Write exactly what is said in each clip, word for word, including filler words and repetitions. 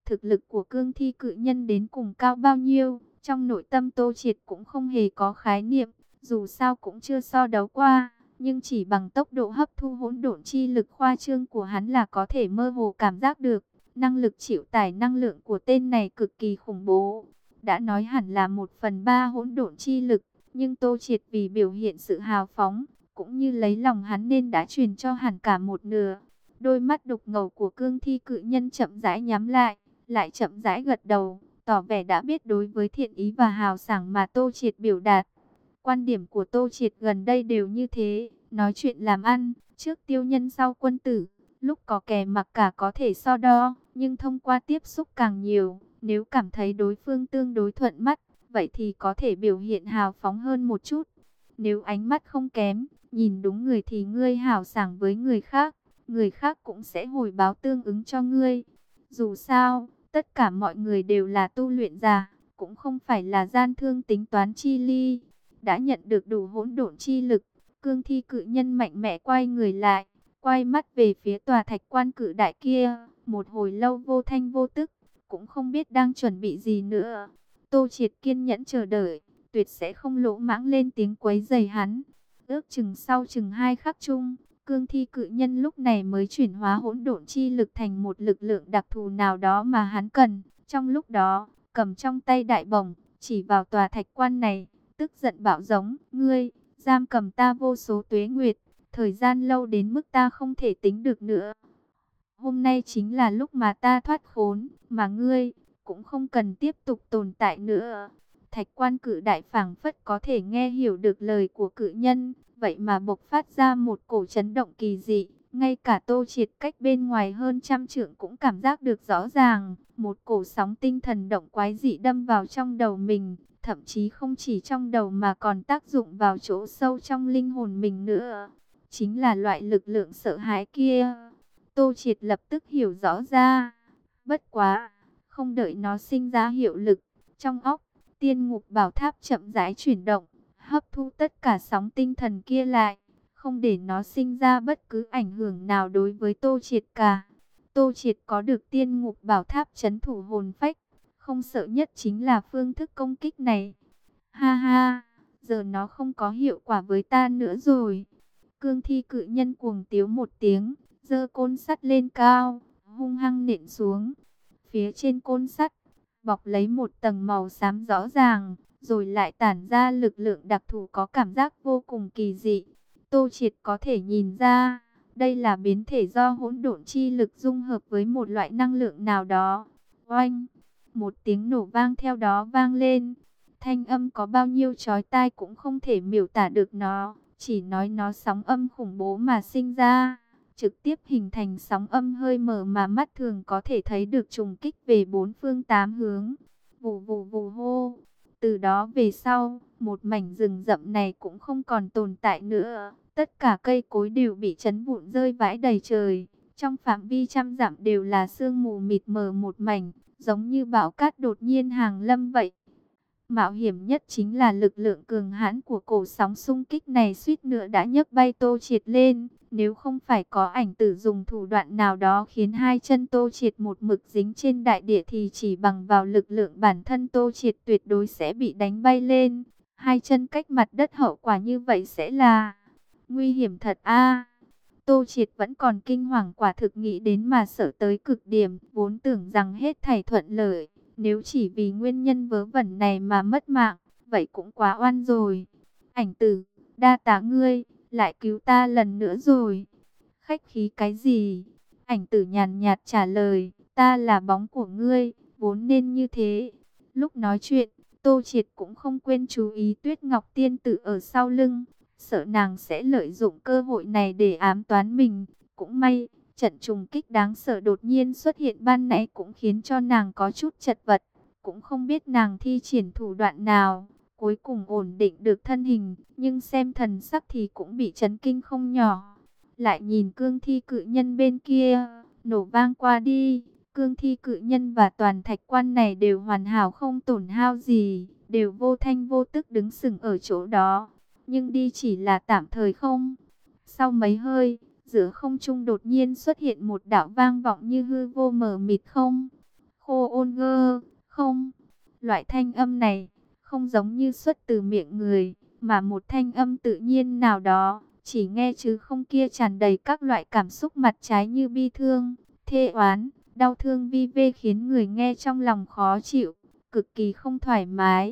Thực lực của cương thi cự nhân đến cùng cao bao nhiêu, trong nội tâm Tô Triệt cũng không hề có khái niệm, dù sao cũng chưa so đấu qua, nhưng chỉ bằng tốc độ hấp thu hỗn độn chi lực khoa trương của hắn là có thể mơ hồ cảm giác được, năng lực chịu tải năng lượng của tên này cực kỳ khủng bố. Đã nói hẳn là một phần ba hỗn độn chi lực, nhưng Tô Triệt vì biểu hiện sự hào phóng, cũng như lấy lòng hắn nên đã truyền cho hẳn cả một nửa. Đôi mắt đục ngầu của cương thi cự nhân chậm rãi nhắm lại, lại chậm rãi gật đầu, tỏ vẻ đã biết đối với thiện ý và hào sảng mà Tô Triệt biểu đạt. Quan điểm của Tô Triệt gần đây đều như thế, nói chuyện làm ăn, trước tiêu nhân sau quân tử, lúc có kẻ mặc cả có thể so đo, nhưng thông qua tiếp xúc càng nhiều, nếu cảm thấy đối phương tương đối thuận mắt, vậy thì có thể biểu hiện hào phóng hơn một chút. Nếu ánh mắt không kém, nhìn đúng người thì ngươi hào sảng với người khác, người khác cũng sẽ hồi báo tương ứng cho ngươi. Dù sao, tất cả mọi người đều là tu luyện giả, cũng không phải là gian thương tính toán chi ly. Đã nhận được đủ hỗn độn chi lực, cương thi cự nhân mạnh mẽ quay người lại, quay mắt về phía tòa thạch quan cự đại kia, một hồi lâu vô thanh vô tức, cũng không biết đang chuẩn bị gì nữa. Tô Triệt kiên nhẫn chờ đợi, tuyệt sẽ không lỗ mãng lên tiếng quấy rầy hắn. Ước chừng sau chừng hai khắc chung, cương thi cự nhân lúc này mới chuyển hóa hỗn độn chi lực thành một lực lượng đặc thù nào đó mà hắn cần. Trong lúc đó, cầm trong tay đại bổng, chỉ vào tòa thạch quan này, tức giận bạo giống, ngươi, giam cầm ta vô số tuế nguyệt, thời gian lâu đến mức ta không thể tính được nữa. Hôm nay chính là lúc mà ta thoát khốn, mà ngươi, cũng không cần tiếp tục tồn tại nữa. Thạch quan cự đại phảng phất có thể nghe hiểu được lời của cự nhân, vậy mà bộc phát ra một cổ chấn động kỳ dị. Ngay cả Tô Triệt cách bên ngoài hơn trăm trượng cũng cảm giác được rõ ràng, một cổ sóng tinh thần động quái dị đâm vào trong đầu mình, thậm chí không chỉ trong đầu mà còn tác dụng vào chỗ sâu trong linh hồn mình nữa. Chính là loại lực lượng sợ hãi kia. Tô Triệt lập tức hiểu rõ ra. Bất quá, không đợi nó sinh ra hiệu lực, trong óc, tiên ngục bảo tháp chậm rãi chuyển động, hấp thu tất cả sóng tinh thần kia lại, không để nó sinh ra bất cứ ảnh hưởng nào đối với Tô Triệt cả. Tô Triệt có được tiên ngục bảo tháp trấn thủ hồn phách, không sợ nhất chính là phương thức công kích này. Ha ha, giờ nó không có hiệu quả với ta nữa rồi. Cương thi cự nhân cuồng tiếu một tiếng, giơ côn sắt lên cao, hung hăng nện xuống. Phía trên côn sắt, bọc lấy một tầng màu xám rõ ràng, rồi lại tản ra lực lượng đặc thù có cảm giác vô cùng kỳ dị. Tô Triệt có thể nhìn ra, đây là biến thể do hỗn độn chi lực dung hợp với một loại năng lượng nào đó. Oanh! Một tiếng nổ vang theo đó vang lên. Thanh âm có bao nhiêu chói tai cũng không thể miêu tả được nó, chỉ nói nó sóng âm khủng bố mà sinh ra, trực tiếp hình thành sóng âm hơi mờ mà mắt thường có thể thấy được trùng kích về bốn phương tám hướng. Vù vù vù hô. Từ đó về sau, một mảnh rừng rậm này cũng không còn tồn tại nữa. Tất cả cây cối đều bị chấn vụn rơi vãi đầy trời. Trong phạm vi trăm dặm đều là sương mù mịt mờ một mảnh, giống như bão cát đột nhiên hàng lâm vậy. Mạo hiểm nhất chính là lực lượng cường hãn của cổ sóng xung kích này suýt nữa đã nhấc bay Tô Triệt lên. Nếu không phải có ảnh tử dùng thủ đoạn nào đó khiến hai chân Tô Triệt một mực dính trên đại địa thì chỉ bằng vào lực lượng bản thân Tô Triệt tuyệt đối sẽ bị đánh bay lên. Hai chân cách mặt đất hậu quả như vậy sẽ là nguy hiểm thật a. Tô Triệt vẫn còn kinh hoàng, quả thực nghĩ đến mà sợ tới cực điểm, vốn tưởng rằng hết thảy thuận lợi. Nếu chỉ vì nguyên nhân vớ vẩn này mà mất mạng, vậy cũng quá oan rồi. Ảnh tử, đa tá ngươi, lại cứu ta lần nữa rồi. Khách khí cái gì? Ảnh tử nhàn nhạt trả lời, ta là bóng của ngươi, vốn nên như thế. Lúc nói chuyện, Tô Triệt cũng không quên chú ý Tuyết Ngọc Tiên Tử ở sau lưng, sợ nàng sẽ lợi dụng cơ hội này để ám toán mình. Cũng may, trận trùng kích đáng sợ đột nhiên xuất hiện ban nãy cũng khiến cho nàng có chút chật vật. Cũng không biết nàng thi triển thủ đoạn nào, cuối cùng ổn định được thân hình, nhưng xem thần sắc thì cũng bị chấn kinh không nhỏ. Lại nhìn cương thi cự nhân bên kia, nổ vang qua đi, cương thi cự nhân và toàn thạch quan này đều hoàn hảo không tổn hao gì, đều vô thanh vô tức đứng sừng ở chỗ đó. Nhưng đi chỉ là tạm thời không. Sau mấy hơi, giữa không trung đột nhiên xuất hiện một đạo vang vọng như hư vô mờ mịt không. khô ôn ngơ. Không, loại thanh âm này không giống như xuất từ miệng người, mà một thanh âm tự nhiên nào đó, chỉ nghe chứ không kia tràn đầy các loại cảm xúc mặt trái như bi thương, thê oán, đau thương vi vê, khiến người nghe trong lòng khó chịu, cực kỳ không thoải mái.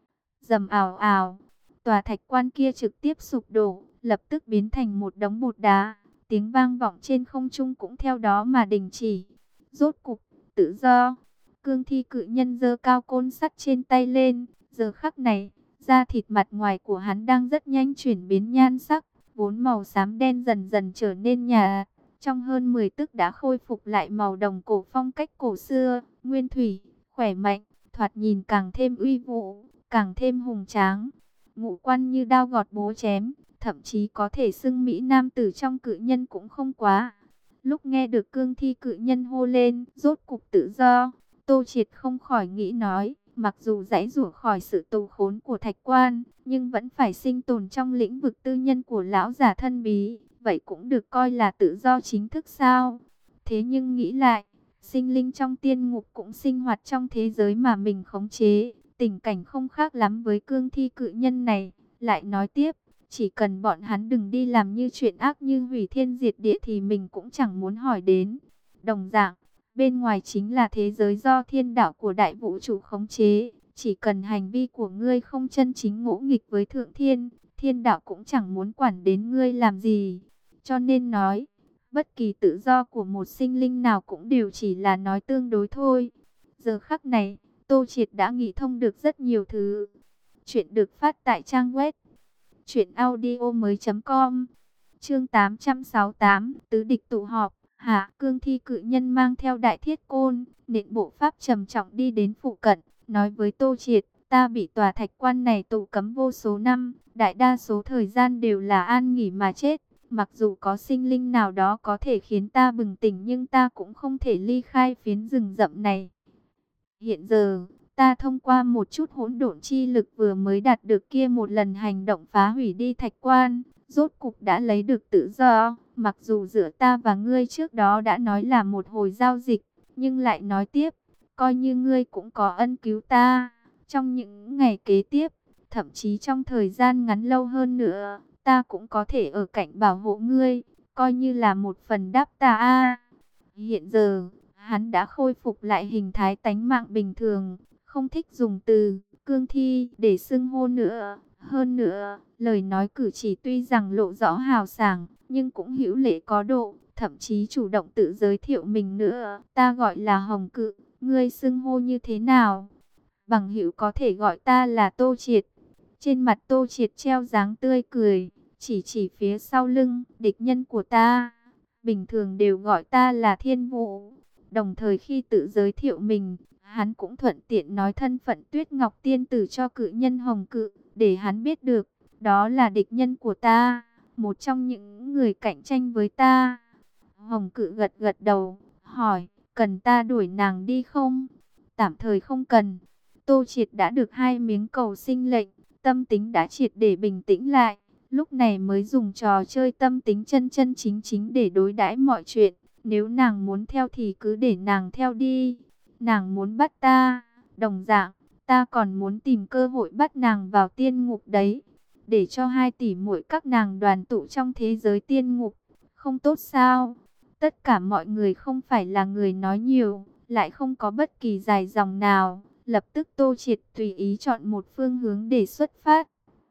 Rầm ào ào, tòa thạch quan kia trực tiếp sụp đổ, lập tức biến thành một đống bột đá, tiếng vang vọng trên không trung cũng theo đó mà đình chỉ. Rốt cục, tự do. Cương thi cự nhân giơ cao côn sắt trên tay lên, giờ khắc này, da thịt mặt ngoài của hắn đang rất nhanh chuyển biến nhan sắc, vốn màu xám đen dần dần trở nên nhạt, trong hơn mười tức đã khôi phục lại màu đồng cổ phong cách cổ xưa, nguyên thủy, khỏe mạnh, thoạt nhìn càng thêm uy vũ, càng thêm hùng tráng. Ngũ quan như đao gọt búa chém, thậm chí có thể xưng mỹ nam tử trong cự nhân cũng không quá. Lúc nghe được cương thi cự nhân hô lên, rốt cục tự do, Tô Triệt không khỏi nghĩ nói, mặc dù giãy giụa khỏi sự tù khốn của thạch quan, nhưng vẫn phải sinh tồn trong lĩnh vực tư nhân của lão giả thân bí, vậy cũng được coi là tự do chính thức sao? Thế nhưng nghĩ lại, sinh linh trong tiên ngục cũng sinh hoạt trong thế giới mà mình khống chế, tình cảnh không khác lắm với cương thi cự nhân này. Lại nói tiếp, chỉ cần bọn hắn đừng đi làm như chuyện ác như hủy thiên diệt địa thì mình cũng chẳng muốn hỏi đến. Đồng dạng, bên ngoài chính là thế giới do thiên đạo của đại vũ trụ khống chế. Chỉ cần hành vi của ngươi không chân chính ngỗ nghịch với thượng thiên, thiên đạo cũng chẳng muốn quản đến ngươi làm gì. Cho nên nói, bất kỳ tự do của một sinh linh nào cũng đều chỉ là nói tương đối thôi. Giờ khắc này, Tô Triệt đã nghĩ thông được rất nhiều thứ. Chuyện được phát tại trang web truyện audio mới chấm com. Chương tám trăm sáu mươi tám, tứ địch tụ họp. Hạ, cương thi cự nhân mang theo đại thiết côn, nện bộ pháp trầm trọng đi đến phụ cận, nói với Tô Triệt, ta bị tòa thạch quan này tù cấm vô số năm, đại đa số thời gian đều là an nghỉ mà chết. Mặc dù có sinh linh nào đó có thể khiến ta bừng tỉnh, nhưng ta cũng không thể ly khai phiến rừng rậm này. Hiện giờ, ta thông qua một chút hỗn độn chi lực vừa mới đạt được kia một lần hành động phá hủy đi thạch quan, rốt cục đã lấy được tự do. Mặc dù giữa ta và ngươi trước đó đã nói là một hồi giao dịch, nhưng lại nói tiếp, coi như ngươi cũng có ân cứu ta. Trong những ngày kế tiếp, thậm chí trong thời gian ngắn lâu hơn nữa, ta cũng có thể ở cạnh bảo hộ ngươi, coi như là một phần đáp ta. A. Hiện giờ, hắn đã khôi phục lại hình thái tánh mạng bình thường, không thích dùng từ cương thi để xưng hô nữa. Hơn nữa, lời nói cử chỉ tuy rằng lộ rõ hào sảng, nhưng cũng hữu lễ có độ, thậm chí chủ động tự giới thiệu mình nữa. Ta gọi là Hồng Cự, ngươi xưng hô như thế nào? Bằng hữu có thể gọi ta là Tô Triệt. Trên mặt Tô Triệt treo dáng tươi cười, chỉ chỉ phía sau lưng, địch nhân của ta. Bình thường đều gọi ta là Thiên Vũ. Đồng thời khi tự giới thiệu mình, hắn cũng thuận tiện nói thân phận Tuyết Ngọc Tiên Tử cho cự nhân Hồng Cự, để hắn biết được, đó là địch nhân của ta, một trong những người cạnh tranh với ta. Hồng Cự gật gật đầu, hỏi, cần ta đuổi nàng đi không? Tạm thời không cần. Tô Triệt đã được hai miếng cầu sinh lệnh, tâm tính đã triệt để bình tĩnh lại, lúc này mới dùng trò chơi tâm tính chân chân chính chính để đối đãi mọi chuyện. Nếu nàng muốn theo thì cứ để nàng theo đi. Nàng muốn bắt ta, đồng dạng, ta còn muốn tìm cơ hội bắt nàng vào tiên ngục đấy. Để cho hai tỷ muội các nàng đoàn tụ trong thế giới tiên ngục, không tốt sao? Tất cả mọi người không phải là người nói nhiều, lại không có bất kỳ dài dòng nào. Lập tức Tô Triệt tùy ý chọn một phương hướng để xuất phát.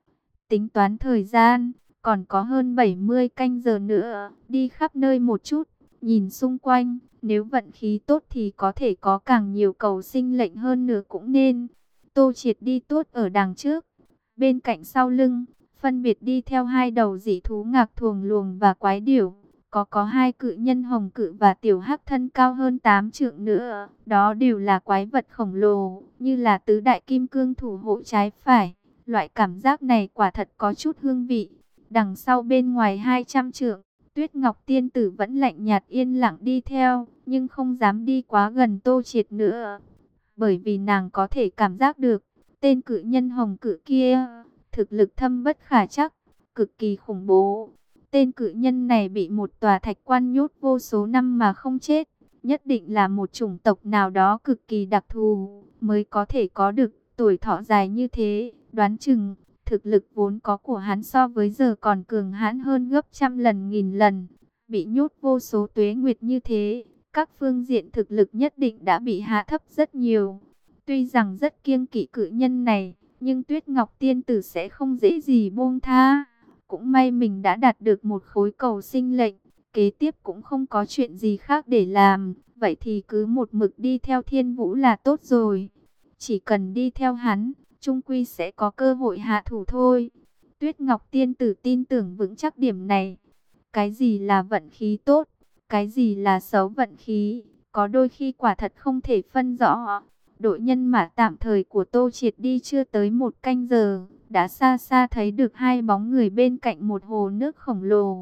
Tính toán thời gian, còn có hơn bảy mươi canh giờ nữa, đi khắp nơi một chút. Nhìn xung quanh, nếu vận khí tốt thì có thể có càng nhiều cầu sinh lệnh hơn nữa cũng nên. Tô Triệt đi tốt ở đằng trước, bên cạnh sau lưng, phân biệt đi theo hai đầu dị thú ngạc thuồng luồng và quái điểu. Có có hai cự nhân Hồng Cự và tiểu hắc thân cao hơn tám trượng nữa. Đó đều là quái vật khổng lồ, như là tứ đại kim cương thủ hộ trái phải. Loại cảm giác này quả thật có chút hương vị. Đằng sau bên ngoài hai trăm trượng, Tuyết Ngọc Tiên Tử vẫn lạnh nhạt yên lặng đi theo, nhưng không dám đi quá gần Tô Triệt nữa. Bởi vì nàng có thể cảm giác được, tên cự nhân Hồng Cự kia, thực lực thâm bất khả trắc, cực kỳ khủng bố. Tên cự nhân này bị một tòa thạch quan nhốt vô số năm mà không chết, nhất định là một chủng tộc nào đó cực kỳ đặc thù, mới có thể có được tuổi thọ dài như thế. Đoán chừng, thực lực vốn có của hắn so với giờ còn cường hãn hơn gấp trăm lần nghìn lần. Bị nhốt vô số tuế nguyệt như thế, các phương diện thực lực nhất định đã bị hạ thấp rất nhiều. Tuy rằng rất kiêng kỵ cự nhân này, nhưng Tuyết Ngọc Tiên Tử sẽ không dễ gì buông tha. Cũng may mình đã đạt được một khối cầu sinh lệnh, kế tiếp cũng không có chuyện gì khác để làm. Vậy thì cứ một mực đi theo Thiên Vũ là tốt rồi. Chỉ cần đi theo hắn, chung quy sẽ có cơ hội hạ thủ thôi. Tuyết Ngọc Tiên Tử tin tưởng vững chắc điểm này. Cái gì là vận khí tốt, cái gì là xấu vận khí, có đôi khi quả thật không thể phân rõ. Đội nhân mã tạm thời của Tô Triệt đi chưa tới một canh giờ, đã xa xa thấy được hai bóng người bên cạnh một hồ nước khổng lồ.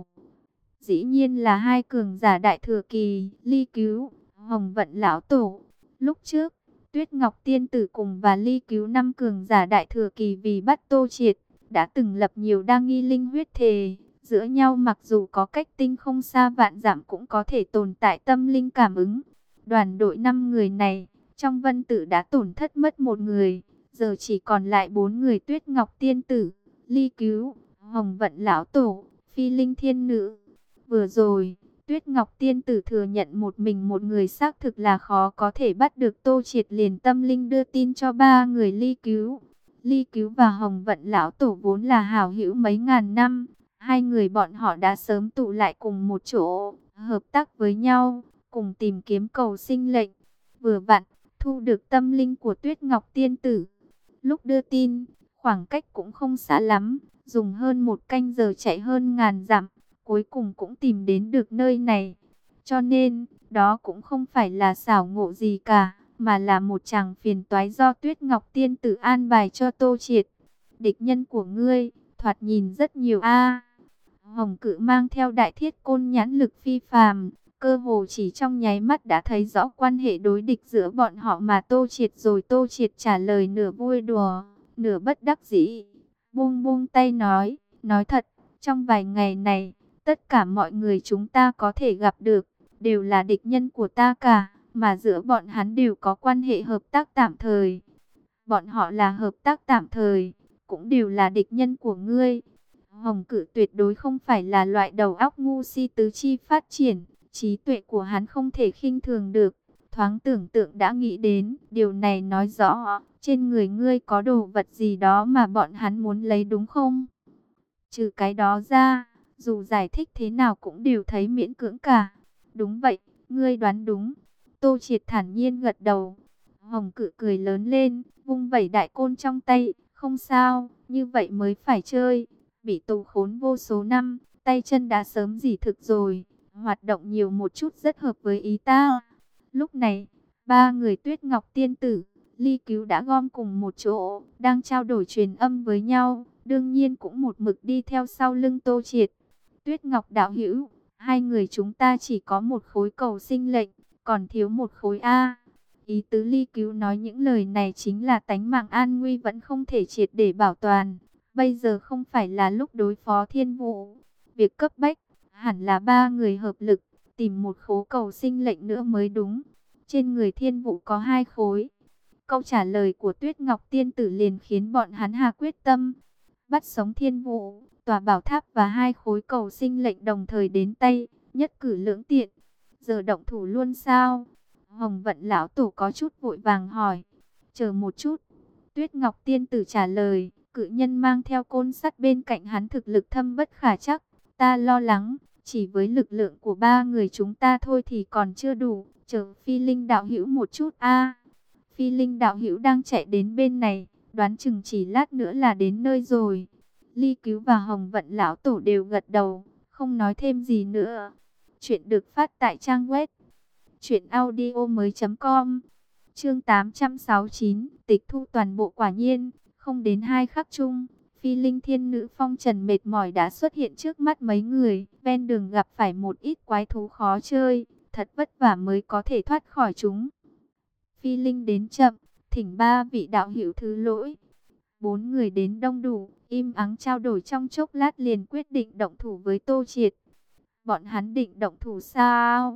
Dĩ nhiên là hai cường giả đại thừa kỳ, Ly Cứu, Hồng Vận Lão Tổ. Lúc trước, Tuyết Ngọc Tiên Tử cùng và Ly Cứu năm cường giả đại thừa kỳ vì bắt Tô Triệt, đã từng lập nhiều đa nghi linh huyết thề. Giữa nhau mặc dù có cách tinh không xa vạn dặm cũng có thể tồn tại tâm linh cảm ứng. Đoàn đội năm người này, trong Vân Tử đã tổn thất mất một người, giờ chỉ còn lại bốn người: Tuyết Ngọc Tiên Tử, Ly Cứu, Hồng Vận Lão Tổ, Phi Linh Thiên Nữ. Vừa rồi, Tuyết Ngọc Tiên Tử thừa nhận một mình một người xác thực là khó có thể bắt được Tô Triệt, liền tâm linh đưa tin cho ba người Ly Cứu. Ly Cứu và Hồng Vận Lão Tổ vốn là hảo hữu mấy ngàn năm. Hai người bọn họ đã sớm tụ lại cùng một chỗ, hợp tác với nhau, cùng tìm kiếm cầu sinh lệnh. Vừa vặn, thu được tâm linh của Tuyết Ngọc Tiên Tử. Lúc đưa tin, khoảng cách cũng không xa lắm, dùng hơn một canh giờ chạy hơn ngàn dặm, cuối cùng cũng tìm đến được nơi này. Cho nên, đó cũng không phải là xảo ngộ gì cả, mà là một chàng phiền toái do Tuyết Ngọc Tiên Tử an bài cho Tô Triệt. Địch nhân của ngươi, thoạt nhìn rất nhiều a. Hồng Cự mang theo đại thiết côn nhãn lực phi phàm, cơ hồ chỉ trong nháy mắt đã thấy rõ quan hệ đối địch giữa bọn họ mà Tô Triệt rồi. Tô Triệt trả lời nửa vui đùa, nửa bất đắc dĩ, buông buông tay nói, nói thật, trong vài ngày này, tất cả mọi người chúng ta có thể gặp được, đều là địch nhân của ta cả, mà giữa bọn hắn đều có quan hệ hợp tác tạm thời. Bọn họ là hợp tác tạm thời, cũng đều là địch nhân của ngươi. Hồng Cự tuyệt đối không phải là loại đầu óc ngu si tứ chi phát triển, trí tuệ của hắn không thể khinh thường được. Thoáng tưởng tượng đã nghĩ đến, điều này nói rõ, trên người ngươi có đồ vật gì đó mà bọn hắn muốn lấy đúng không? Trừ cái đó ra, dù giải thích thế nào cũng đều thấy miễn cưỡng cả. Đúng vậy, ngươi đoán đúng. Tô Triệt thản nhiên gật đầu. Hồng Cự cười lớn lên, vung vẩy đại côn trong tay, không sao, như vậy mới phải chơi. Bị tù khốn vô số năm, tay chân đã sớm dỉ thực rồi, hoạt động nhiều một chút rất hợp với ý ta. Lúc này, ba người Tuyết Ngọc Tiên Tử, Ly Cứu đã gom cùng một chỗ, đang trao đổi truyền âm với nhau, đương nhiên cũng một mực đi theo sau lưng Tô Triệt. Tuyết Ngọc đạo hữu, hai người chúng ta chỉ có một khối cầu sinh lệnh, còn thiếu một khối A. Ý tứ Ly Cứu nói những lời này chính là tánh mạng an nguy vẫn không thể triệt để bảo toàn. Bây giờ không phải là lúc đối phó Thiên Vũ. Việc cấp bách, hẳn là ba người hợp lực, tìm một khối cầu sinh lệnh nữa mới đúng. Trên người Thiên Vũ có hai khối. Câu trả lời của Tuyết Ngọc Tiên Tử liền khiến bọn hắn hạ quyết tâm. Bắt sống Thiên Vũ, tòa bảo tháp và hai khối cầu sinh lệnh đồng thời đến tay, nhất cử lưỡng tiện. Giờ động thủ luôn sao? Hồng Vận Lão Tổ có chút vội vàng hỏi. Chờ một chút. Tuyết Ngọc Tiên Tử trả lời. Cự nhân mang theo côn sắt bên cạnh hắn thực lực thâm bất khả trắc. Ta lo lắng, chỉ với lực lượng của ba người chúng ta thôi thì còn chưa đủ. Chờ Phi Linh đạo hữu một chút a. Phi Linh đạo hữu đang chạy đến bên này, đoán chừng chỉ lát nữa là đến nơi rồi. Ly Cứu và Hồng Vận Lão Tổ đều gật đầu, không nói thêm gì nữa. Chuyện được phát tại trang web truyện audio mới chấm com. Chương tám trăm sáu mươi chín, tịch thu toàn bộ. Quả nhiên, không đến hai khắc chung, Phi Linh Thiên Nữ phong trần mệt mỏi đã xuất hiện trước mắt mấy người. Ven đường gặp phải một ít quái thú khó chơi, thật vất vả mới có thể thoát khỏi chúng. Phi Linh đến chậm, thỉnh ba vị đạo hữu thứ lỗi. Bốn người đến đông đủ, im ắng trao đổi trong chốc lát liền quyết định động thủ với Tô Triệt. Bọn hắn định động thủ sao?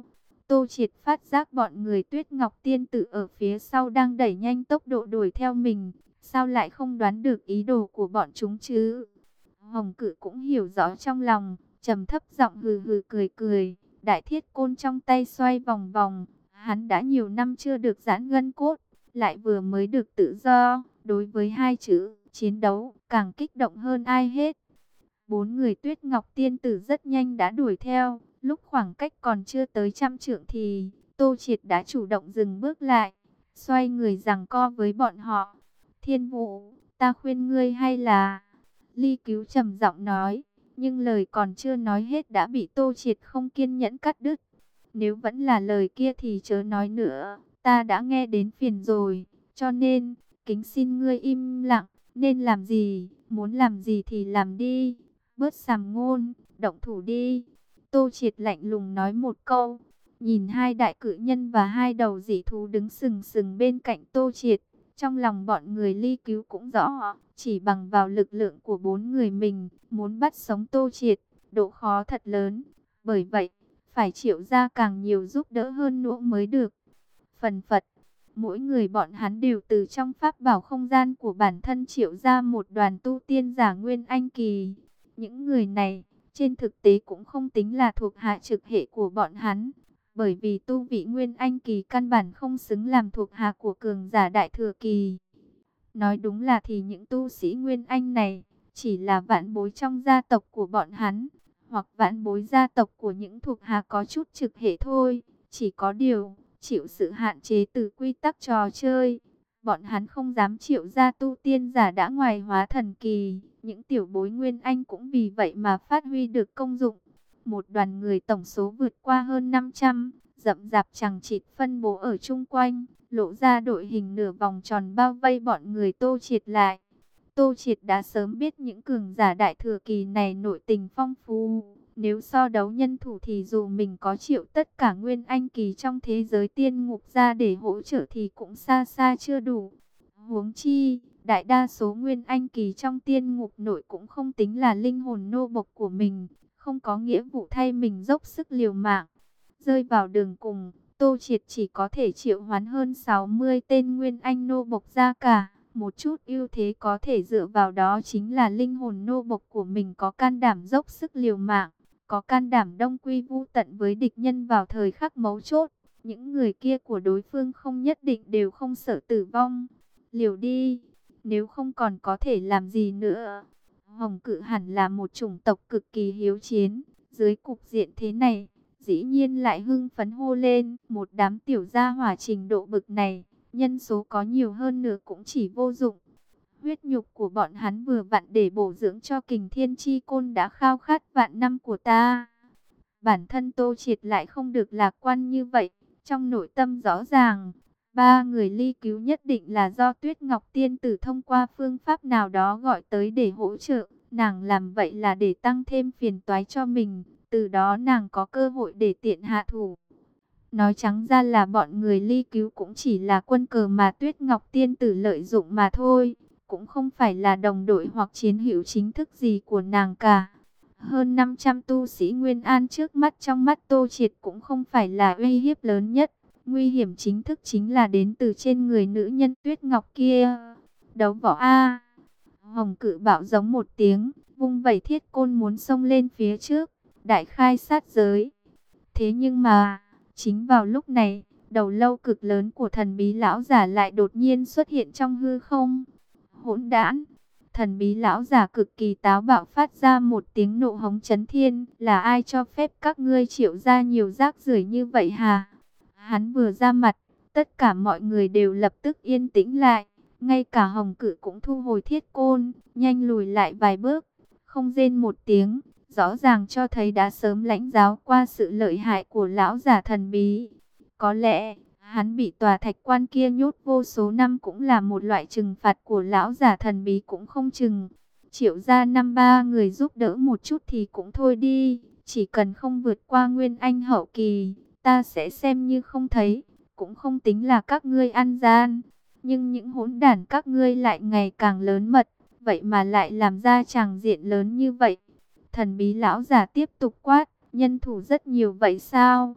Tô Triệt phát giác bọn người Tuyết Ngọc Tiên Tử ở phía sau đang đẩy nhanh tốc độ đuổi theo mình. Sao lại không đoán được ý đồ của bọn chúng chứ? Hồng Cự cũng hiểu rõ trong lòng, trầm thấp giọng hừ hừ cười cười. Đại thiết côn trong tay xoay vòng vòng. Hắn đã nhiều năm chưa được giãn gân cốt, lại vừa mới được tự do. Đối với hai chữ chiến đấu càng kích động hơn ai hết. Bốn người Tuyết Ngọc Tiên Tử rất nhanh đã đuổi theo. Lúc khoảng cách còn chưa tới trăm trượng thì Tô Triệt đã chủ động dừng bước lại, xoay người giằng co với bọn họ. Thiên Vũ, ta khuyên ngươi hay là... Ly Cứu trầm giọng nói, nhưng lời còn chưa nói hết đã bị Tô Triệt không kiên nhẫn cắt đứt. Nếu vẫn là lời kia thì chớ nói nữa, ta đã nghe đến phiền rồi, cho nên, kính xin ngươi im lặng, nên làm gì, muốn làm gì thì làm đi, bớt sàm ngôn, động thủ đi. Tô Triệt lạnh lùng nói một câu, nhìn hai đại cự nhân và hai đầu dị thú đứng sừng sừng bên cạnh Tô Triệt. Trong lòng bọn người Ly Cứu cũng rõ, chỉ bằng vào lực lượng của bốn người mình, muốn bắt sống Tô Triệt, độ khó thật lớn. Bởi vậy, phải triệu ra càng nhiều giúp đỡ hơn nữa mới được. Phần phật, mỗi người bọn hắn đều từ trong pháp bảo không gian của bản thân triệu ra một đoàn tu tiên giả Nguyên Anh Kỳ. Những người này, trên thực tế cũng không tính là thuộc hạ trực hệ của bọn hắn. Bởi vì tu vị Nguyên Anh Kỳ căn bản không xứng làm thuộc hạ của cường giả Đại Thừa Kỳ. Nói đúng là thì những tu sĩ Nguyên Anh này chỉ là vãn bối trong gia tộc của bọn hắn, hoặc vãn bối gia tộc của những thuộc hạ có chút trực hệ thôi. Chỉ có điều, chịu sự hạn chế từ quy tắc trò chơi, bọn hắn không dám triệu ra tu tiên giả đã ngoài hóa thần kỳ. Những tiểu bối Nguyên Anh cũng vì vậy mà phát huy được công dụng. Một đoàn người tổng số vượt qua hơn năm trăm, rậm rạp chằng chịt phân bố ở chung quanh, lộ ra đội hình nửa vòng tròn bao vây bọn người Tô Triệt lại. Tô Triệt đã sớm biết những cường giả Đại Thừa Kỳ này nội tình phong phú. Nếu so đấu nhân thủ thì dù mình có triệu tất cả Nguyên Anh Kỳ trong thế giới tiên ngục ra để hỗ trợ thì cũng xa xa chưa đủ. Huống chi, đại đa số Nguyên Anh Kỳ trong tiên ngục nội cũng không tính là linh hồn nô bộc của mình, không có nghĩa vụ thay mình dốc sức liều mạng. Rơi vào đường cùng, Tô Triệt chỉ có thể triệu hoán hơn sáu mươi tên Nguyên Anh nô bộc ra cả. Một chút ưu thế có thể dựa vào đó chính là linh hồn nô bộc của mình có can đảm dốc sức liều mạng, có can đảm đông quy vu tận với địch nhân vào thời khắc mấu chốt. Những người kia của đối phương không nhất định đều không sợ tử vong. Liều đi, nếu không còn có thể làm gì nữa. Hồng Cự hẳn là một chủng tộc cực kỳ hiếu chiến. Dưới cục diện thế này, dĩ nhiên lại hưng phấn hô lên. Một đám tiểu gia hỏa trình độ bực này, nhân số có nhiều hơn nữa cũng chỉ vô dụng. Huyết nhục của bọn hắn vừa vặn để bổ dưỡng cho Kình Thiên Chi Côn đã khao khát vạn năm của ta. Bản thân Tô Triệt lại không được lạc quan như vậy. Trong nội tâm rõ ràng, ba người Ly Cứu nhất định là do Tuyết Ngọc Tiên Tử thông qua phương pháp nào đó gọi tới để hỗ trợ. Nàng làm vậy là để tăng thêm phiền toái cho mình, từ đó nàng có cơ hội để tiện hạ thủ. Nói trắng ra là bọn người Ly Cứu cũng chỉ là quân cờ mà Tuyết Ngọc Tiên Tử lợi dụng mà thôi, cũng không phải là đồng đội hoặc chiến hữu chính thức gì của nàng cả. Hơn năm trăm tu sĩ Nguyên An trước mắt trong mắt Tô Triệt cũng không phải là uy hiếp lớn nhất. Nguy hiểm chính thức chính là đến từ trên người nữ nhân Tuyết Ngọc kia. Đấu võ A. Hồng Cự bạo giống một tiếng, vung vẩy thiết côn muốn xông lên phía trước, đại khai sát giới. Thế nhưng mà, chính vào lúc này, đầu lâu cực lớn của thần bí lão giả lại đột nhiên xuất hiện trong hư không. Hỗn đản! Thần bí lão giả cực kỳ táo bạo phát ra một tiếng nộ hống chấn thiên. Là ai cho phép các ngươi triệu ra nhiều rác rưởi như vậy hả? Hắn vừa ra mặt, tất cả mọi người đều lập tức yên tĩnh lại. Ngay cả Hồng Cự cũng thu hồi thiết côn, nhanh lùi lại vài bước, không rên một tiếng. Rõ ràng cho thấy đã sớm lãnh giáo qua sự lợi hại của lão giả thần bí. Có lẽ, hắn bị tòa thạch quan kia nhốt vô số năm cũng là một loại trừng phạt của lão giả thần bí cũng không chừng. Triệu ra năm ba người giúp đỡ một chút thì cũng thôi đi. Chỉ cần không vượt qua Nguyên Anh hậu kỳ, ta sẽ xem như không thấy. Cũng không tính là các ngươi ăn gian. Nhưng những hỗn đản các ngươi lại ngày càng lớn mật. Vậy mà lại làm ra tràng diện lớn như vậy. Thần bí lão giả tiếp tục quát, nhân thủ rất nhiều vậy sao?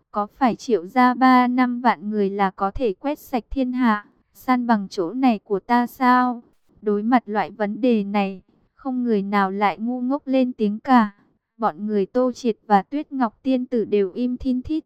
Có phải triệu gia ba năm vạn người là có thể quét sạch thiên hạ, san bằng chỗ này của ta sao? Đối mặt loại vấn đề này, không người nào lại ngu ngốc lên tiếng cả. Bọn người Tô Triệt và Tuyết Ngọc Tiên Tử đều im thin thít.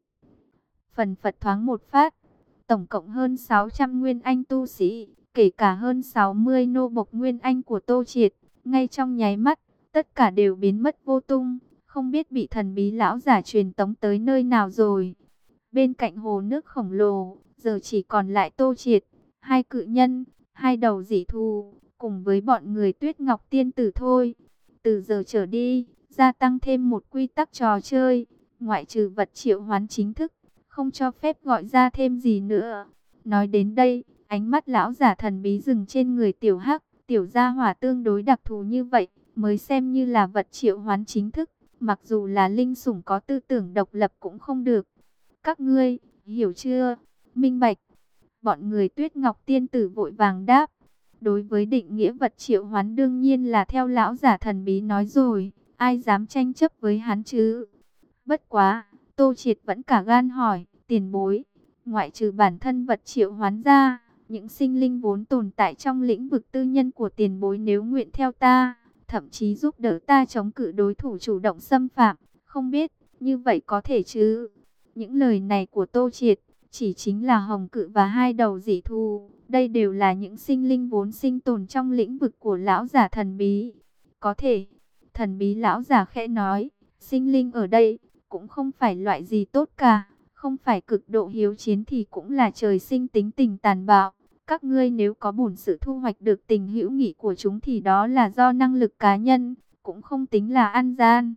Phần phật thoáng một phát, tổng cộng hơn sáu trăm nguyên anh tu sĩ, kể cả hơn sáu mươi nô bộc nguyên anh của Tô Triệt, ngay trong nháy mắt, tất cả đều biến mất vô tung, không biết bị thần bí lão giả truyền tống tới nơi nào rồi. Bên cạnh hồ nước khổng lồ, giờ chỉ còn lại Tô Triệt, hai cự nhân, hai đầu dị thù, cùng với bọn người Tuyết Ngọc Tiên Tử thôi. Từ giờ trở đi, gia tăng thêm một quy tắc trò chơi, ngoại trừ vật triệu hoán chính thức, không cho phép gọi ra thêm gì nữa. Nói đến đây, ánh mắt lão giả thần bí dừng trên người Tiểu Hắc. Tiểu gia hỏa tương đối đặc thù như vậy, mới xem như là vật triệu hoán chính thức. Mặc dù là linh sủng có tư tưởng độc lập cũng không được. Các ngươi, hiểu chưa? Minh bạch. Bọn người Tuyết Ngọc Tiên Tử vội vàng đáp. Đối với định nghĩa vật triệu hoán đương nhiên là theo lão giả thần bí nói rồi. Ai dám tranh chấp với hắn chứ? Bất quá, Tô Triệt vẫn cả gan hỏi, tiền bối, ngoại trừ bản thân vật triệu hoán ra, những sinh linh vốn tồn tại trong lĩnh vực tư nhân của tiền bối nếu nguyện theo ta, thậm chí giúp đỡ ta chống cự đối thủ chủ động xâm phạm, không biết, như vậy có thể chứ? Những lời này của Tô Triệt, chỉ chính là Hồng Cự và hai đầu dị thù, đây đều là những sinh linh vốn sinh tồn trong lĩnh vực của lão giả thần bí. Có thể, thần bí lão giả khẽ nói, sinh linh ở đây cũng không phải loại gì tốt cả, không phải cực độ hiếu chiến thì cũng là trời sinh tính tình tàn bạo. Các ngươi nếu có bổn sự thu hoạch được tình hữu nghị của chúng thì đó là do năng lực cá nhân, cũng không tính là ăn gian.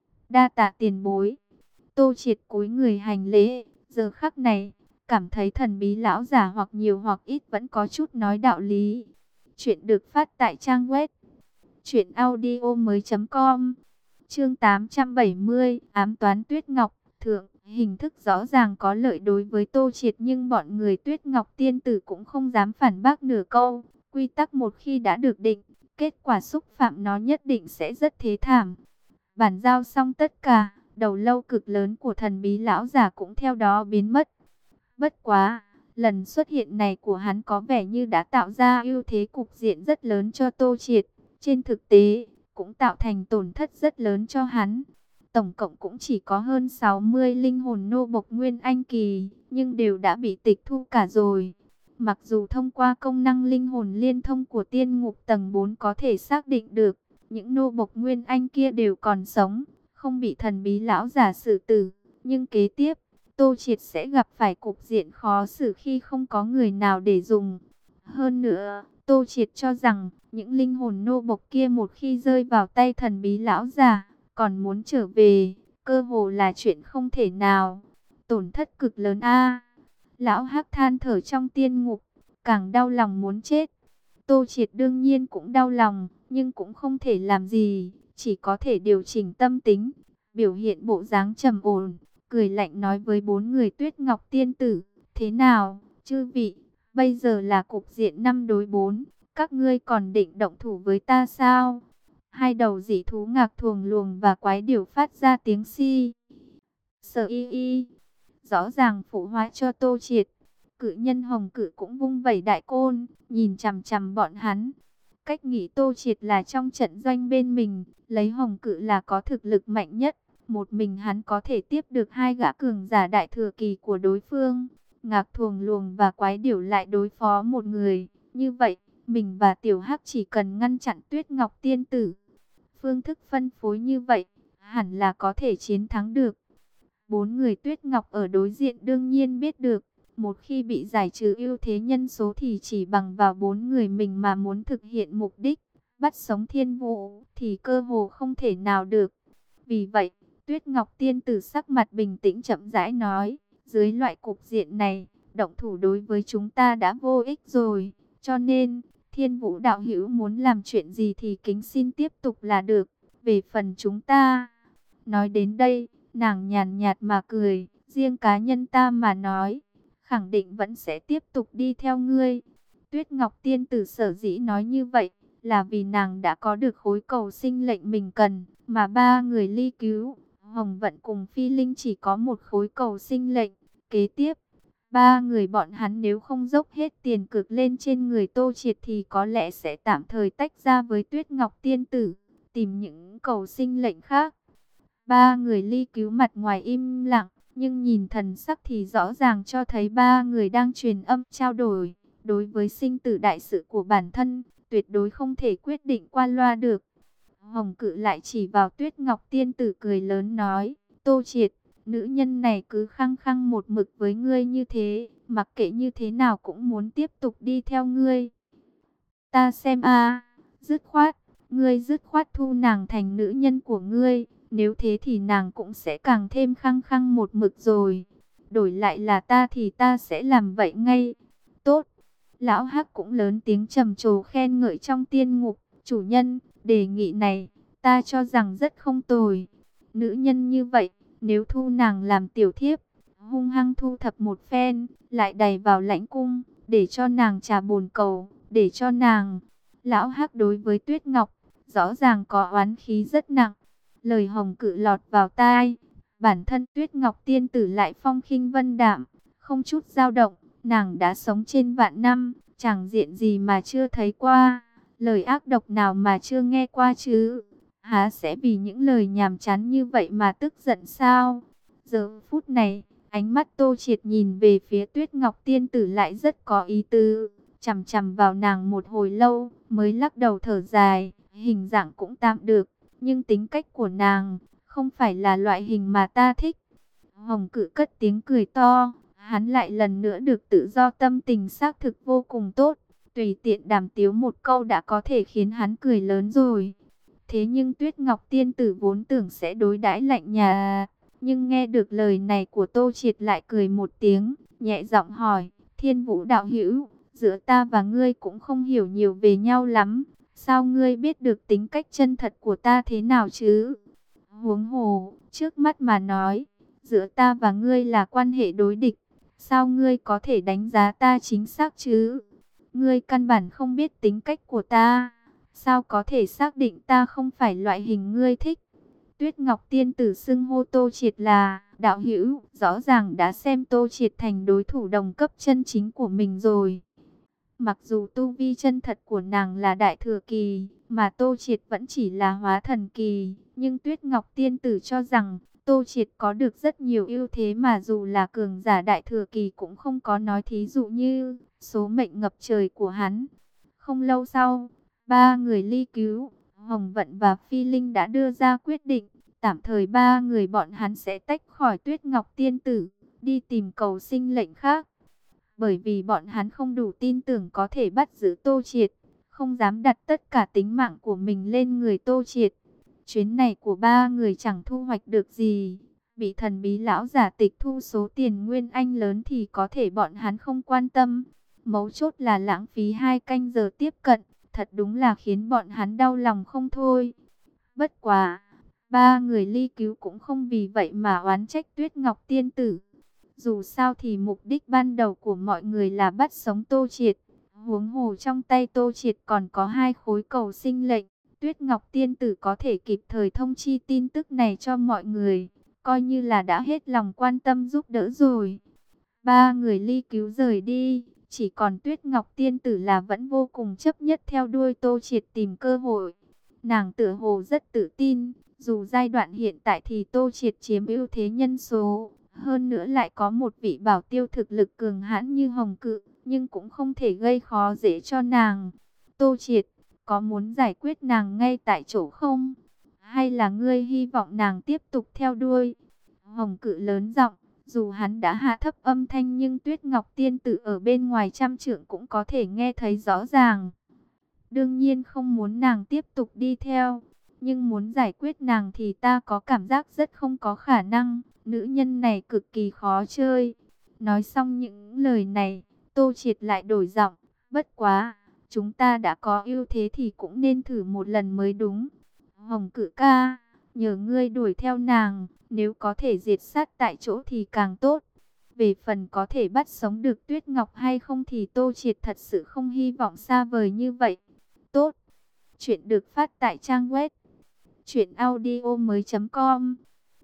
Đa tạ tiền bối. Tô Triệt cúi người hành lễ, giờ khắc này, cảm thấy thần bí lão giả hoặc nhiều hoặc ít vẫn có chút nói đạo lý. Chuyện được phát tại trang web truyện audio mới chấm com. Chương tám trăm bảy mươi, ám toán Tuyết Ngọc Thượng. Hình thức rõ ràng có lợi đối với Tô Triệt, nhưng bọn người Tuyết Ngọc Tiên Tử cũng không dám phản bác nửa câu. Quy tắc một khi đã được định, kết quả xúc phạm nó nhất định sẽ rất thế thảm. Bản giao xong tất cả, đầu lâu cực lớn của thần bí lão giả cũng theo đó biến mất. Bất quá, lần xuất hiện này của hắn có vẻ như đã tạo ra ưu thế cục diện rất lớn cho Tô Triệt. Trên thực tế, cũng tạo thành tổn thất rất lớn cho hắn. Tổng cộng cũng chỉ có hơn sáu mươi linh hồn nô bộc nguyên anh kỳ, nhưng đều đã bị tịch thu cả rồi. Mặc dù thông qua công năng linh hồn liên thông của tiên ngục tầng bốn có thể xác định được, những nô bộc nguyên anh kia đều còn sống, không bị thần bí lão giả xử tử. Nhưng kế tiếp, Tô Triệt sẽ gặp phải cục diện khó xử khi không có người nào để dùng. Hơn nữa, Tô Triệt cho rằng, những linh hồn nô bộc kia một khi rơi vào tay thần bí lão già, còn muốn trở về, cơ hồ là chuyện không thể nào. Tổn thất cực lớn a. Lão Hắc than thở trong tiên ngục, càng đau lòng muốn chết. Tô Triệt đương nhiên cũng đau lòng, nhưng cũng không thể làm gì, chỉ có thể điều chỉnh tâm tính, biểu hiện bộ dáng trầm ổn, cười lạnh nói với bốn người Tuyết Ngọc Tiên Tử, thế nào, chư vị, bây giờ là cục diện năm đối bốn. Các ngươi còn định động thủ với ta sao? Hai đầu dị thú ngạc thuồng luồng và quái điểu phát ra tiếng si. Sở y y. Rõ ràng phụ hóa cho Tô Triệt. Cự nhân Hồng Cự cũng vung vẩy đại côn, nhìn chằm chằm bọn hắn. Cách nghĩ Tô Triệt là trong trận doanh bên mình, lấy Hồng Cự là có thực lực mạnh nhất. Một mình hắn có thể tiếp được hai gã cường giả đại thừa kỳ của đối phương. Ngạc thuồng luồng và quái điểu lại đối phó một người. Như vậy, mình và Tiểu Hắc chỉ cần ngăn chặn Tuyết Ngọc Tiên Tử. Phương thức phân phối như vậy, hẳn là có thể chiến thắng được. Bốn người Tuyết Ngọc ở đối diện đương nhiên biết được, một khi bị giải trừ ưu thế nhân số thì chỉ bằng vào bốn người mình mà muốn thực hiện mục đích, bắt sống Thiên Vũ, thì cơ hồ không thể nào được. Vì vậy, Tuyết Ngọc Tiên Tử sắc mặt bình tĩnh chậm rãi nói, dưới loại cục diện này, động thủ đối với chúng ta đã vô ích rồi, cho nên Thiên Vũ đạo hữu muốn làm chuyện gì thì kính xin tiếp tục là được. Về phần chúng ta, nói đến đây, nàng nhàn nhạt mà cười, riêng cá nhân ta mà nói, khẳng định vẫn sẽ tiếp tục đi theo ngươi. Tuyết Ngọc Tiên Tử sở dĩ nói như vậy, là vì nàng đã có được khối cầu sinh lệnh mình cần, mà ba người ly cứu, Hồng Vận cùng Phi Linh chỉ có một khối cầu sinh lệnh. Kế tiếp, ba người bọn hắn nếu không dốc hết tiền cược lên trên người Tô Triệt thì có lẽ sẽ tạm thời tách ra với Tuyết Ngọc Tiên Tử, tìm những cầu sinh lệnh khác. Ba người Ly Cứu mặt ngoài im lặng, nhưng nhìn thần sắc thì rõ ràng cho thấy ba người đang truyền âm trao đổi. Đối với sinh tử đại sự của bản thân, tuyệt đối không thể quyết định qua loa được. Hồng Cự lại chỉ vào Tuyết Ngọc Tiên Tử cười lớn nói, Tô Triệt, nữ nhân này cứ khăng khăng một mực với ngươi như thế, mặc kệ như thế nào cũng muốn tiếp tục đi theo ngươi. Ta xem a, dứt khoát, ngươi dứt khoát thu nàng thành nữ nhân của ngươi, nếu thế thì nàng cũng sẽ càng thêm khăng khăng một mực rồi. Đổi lại là ta thì ta sẽ làm vậy ngay. Tốt. Lão Hắc cũng lớn tiếng trầm trồ khen ngợi trong tiên ngục, chủ nhân, đề nghị này, ta cho rằng rất không tồi. Nữ nhân như vậy, nếu thu nàng làm tiểu thiếp, hung hăng thu thập một phen, lại đầy vào lãnh cung, để cho nàng trà bồn cầu, để cho nàng. Lão Hắc đối với Tuyết Ngọc, rõ ràng có oán khí rất nặng. Lời Hồng Cự lọt vào tai, bản thân Tuyết Ngọc Tiên Tử lại phong khinh vân đạm, không chút dao động. Nàng đã sống trên vạn năm, chẳng diện gì mà chưa thấy qua, lời ác độc nào mà chưa nghe qua chứ. Há sẽ vì những lời nhàm chán như vậy mà tức giận sao? Giờ phút này, ánh mắt Tô Triệt nhìn về phía Tuyết Ngọc Tiên Tử lại rất có ý tứ, chằm chằm vào nàng một hồi lâu, mới lắc đầu thở dài, hình dạng cũng tạm được, nhưng tính cách của nàng không phải là loại hình mà ta thích. Hồng Cự cất tiếng cười to, hắn lại lần nữa được tự do, tâm tình xác thực vô cùng tốt, tùy tiện đàm tiếu một câu đã có thể khiến hắn cười lớn rồi. Thế nhưng Tuyết Ngọc Tiên Tử vốn tưởng sẽ đối đãi lạnh nhạt, nhưng nghe được lời này của Tô Triệt lại cười một tiếng, nhẹ giọng hỏi, Thiên Vũ đạo hữu, giữa ta và ngươi cũng không hiểu nhiều về nhau lắm, sao ngươi biết được tính cách chân thật của ta thế nào chứ? Huống hồ, trước mắt mà nói, giữa ta và ngươi là quan hệ đối địch, sao ngươi có thể đánh giá ta chính xác chứ? Ngươi căn bản không biết tính cách của ta, sao có thể xác định ta không phải loại hình ngươi thích? Tuyết Ngọc Tiên Tử xưng hô Tô Triệt là đạo hữu, rõ ràng đã xem Tô Triệt thành đối thủ đồng cấp chân chính của mình rồi. Mặc dù tu vi chân thật của nàng là đại thừa kỳ, mà Tô Triệt vẫn chỉ là hóa thần kỳ, nhưng Tuyết Ngọc Tiên Tử cho rằng Tô Triệt có được rất nhiều ưu thế mà dù là cường giả đại thừa kỳ cũng không có, nói thí dụ như số mệnh ngập trời của hắn. Không lâu sau, ba người Ly Cứu, Hồng Vận và Phi Linh đã đưa ra quyết định, tạm thời ba người bọn hắn sẽ tách khỏi Tuyết Ngọc Tiên Tử, đi tìm cầu sinh lệnh khác. Bởi vì bọn hắn không đủ tin tưởng có thể bắt giữ Tô Triệt, không dám đặt tất cả tính mạng của mình lên người Tô Triệt. Chuyến này của ba người chẳng thu hoạch được gì, bị thần bí lão giả tịch thu số tiền nguyên anh lớn thì có thể bọn hắn không quan tâm. Mấu chốt là lãng phí hai canh giờ tiếp cận, thật đúng là khiến bọn hắn đau lòng không thôi. Bất quá, ba người Ly Cứu cũng không vì vậy mà oán trách Tuyết Ngọc Tiên Tử. Dù sao thì mục đích ban đầu của mọi người là bắt sống Tô Triệt. Huống hồ trong tay Tô Triệt còn có hai khối cầu sinh lệnh. Tuyết Ngọc Tiên Tử có thể kịp thời thông chi tin tức này cho mọi người, coi như là đã hết lòng quan tâm giúp đỡ rồi. Ba người Ly Cứu rời đi, chỉ còn Tuyết Ngọc Tiên Tử là vẫn vô cùng chấp nhất theo đuôi Tô Triệt tìm cơ hội. Nàng tựa hồ rất tự tin, dù giai đoạn hiện tại thì Tô Triệt chiếm ưu thế nhân số, hơn nữa lại có một vị bảo tiêu thực lực cường hãn như Hồng Cự, nhưng cũng không thể gây khó dễ cho nàng. Tô Triệt, có muốn giải quyết nàng ngay tại chỗ không? Hay là ngươi hy vọng nàng tiếp tục theo đuôi? Hồng Cự lớn giọng, dù hắn đã hạ thấp âm thanh nhưng Tuyết Ngọc Tiên Tử ở bên ngoài trăm trượng cũng có thể nghe thấy rõ ràng. Đương nhiên không muốn nàng tiếp tục đi theo, nhưng muốn giải quyết nàng thì ta có cảm giác rất không có khả năng. Nữ nhân này cực kỳ khó chơi. Nói xong những lời này, Tô Triệt lại đổi giọng, bất quá, chúng ta đã có ưu thế thì cũng nên thử một lần mới đúng. Hồng Cự ca, nhờ ngươi đuổi theo nàng, nếu có thể diệt sát tại chỗ thì càng tốt. Về phần có thể bắt sống được Tuyết Ngọc hay không thì Tô Triệt thật sự không hy vọng xa vời như vậy. Tốt. Chuyện được phát tại trang web truyện audio mới chấm com.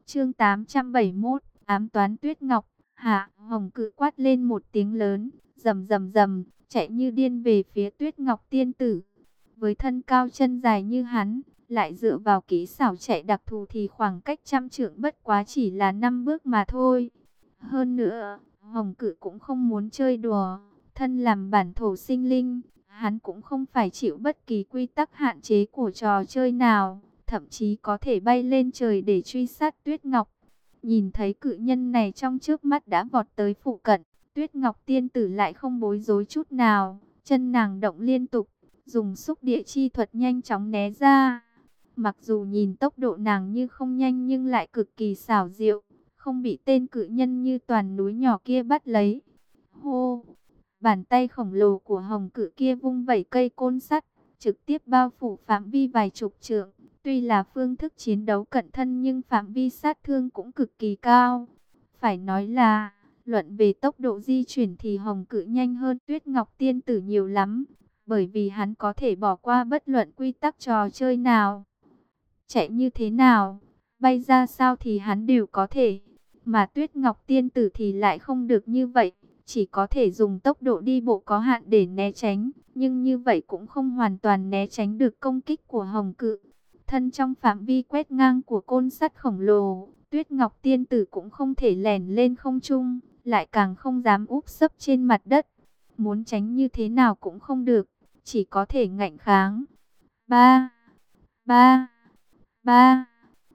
Chương tám trăm bảy mươi mốt, ám toán Tuyết Ngọc. Hạ, Hồng Cự quát lên một tiếng lớn, rầm rầm rầm, chạy như điên về phía Tuyết Ngọc tiên tử. Với thân cao chân dài như hắn, lại dựa vào kỹ xảo chạy đặc thù thì khoảng cách trăm trượng bất quá chỉ là năm bước mà thôi. Hơn nữa, Hồng Cự cũng không muốn chơi đùa, thân làm bản thổ sinh linh, hắn cũng không phải chịu bất kỳ quy tắc hạn chế của trò chơi nào, thậm chí có thể bay lên trời để truy sát Tuyết Ngọc. Nhìn thấy cự nhân này trong trước mắt đã vọt tới phụ cận, Tuyết Ngọc tiên tử lại không bối rối chút nào, chân nàng động liên tục, dùng xúc địa chi thuật nhanh chóng né ra. Mặc dù nhìn tốc độ nàng như không nhanh nhưng lại cực kỳ xảo diệu, không bị tên cự nhân như toàn núi nhỏ kia bắt lấy. Hô! Bàn tay khổng lồ của Hồng Cự kia vung vẩy cây côn sắt, trực tiếp bao phủ phạm vi vài chục trượng. Tuy là phương thức chiến đấu cận thân nhưng phạm vi sát thương cũng cực kỳ cao. Phải nói là, luận về tốc độ di chuyển thì Hồng Cự nhanh hơn Tuyết Ngọc tiên tử nhiều lắm. Bởi vì hắn có thể bỏ qua bất luận quy tắc trò chơi nào. Chạy như thế nào, bay ra sao thì hắn đều có thể. Mà Tuyết Ngọc tiên tử thì lại không được như vậy. Chỉ có thể dùng tốc độ đi bộ có hạn để né tránh. Nhưng như vậy cũng không hoàn toàn né tránh được công kích của Hồng Cự. Thân trong phạm vi quét ngang của côn sắt khổng lồ, Tuyết Ngọc tiên tử cũng không thể lèn lên không trung, lại càng không dám úp sấp trên mặt đất. Muốn tránh như thế nào cũng không được, chỉ có thể ngạnh kháng. Ba, ba, ba,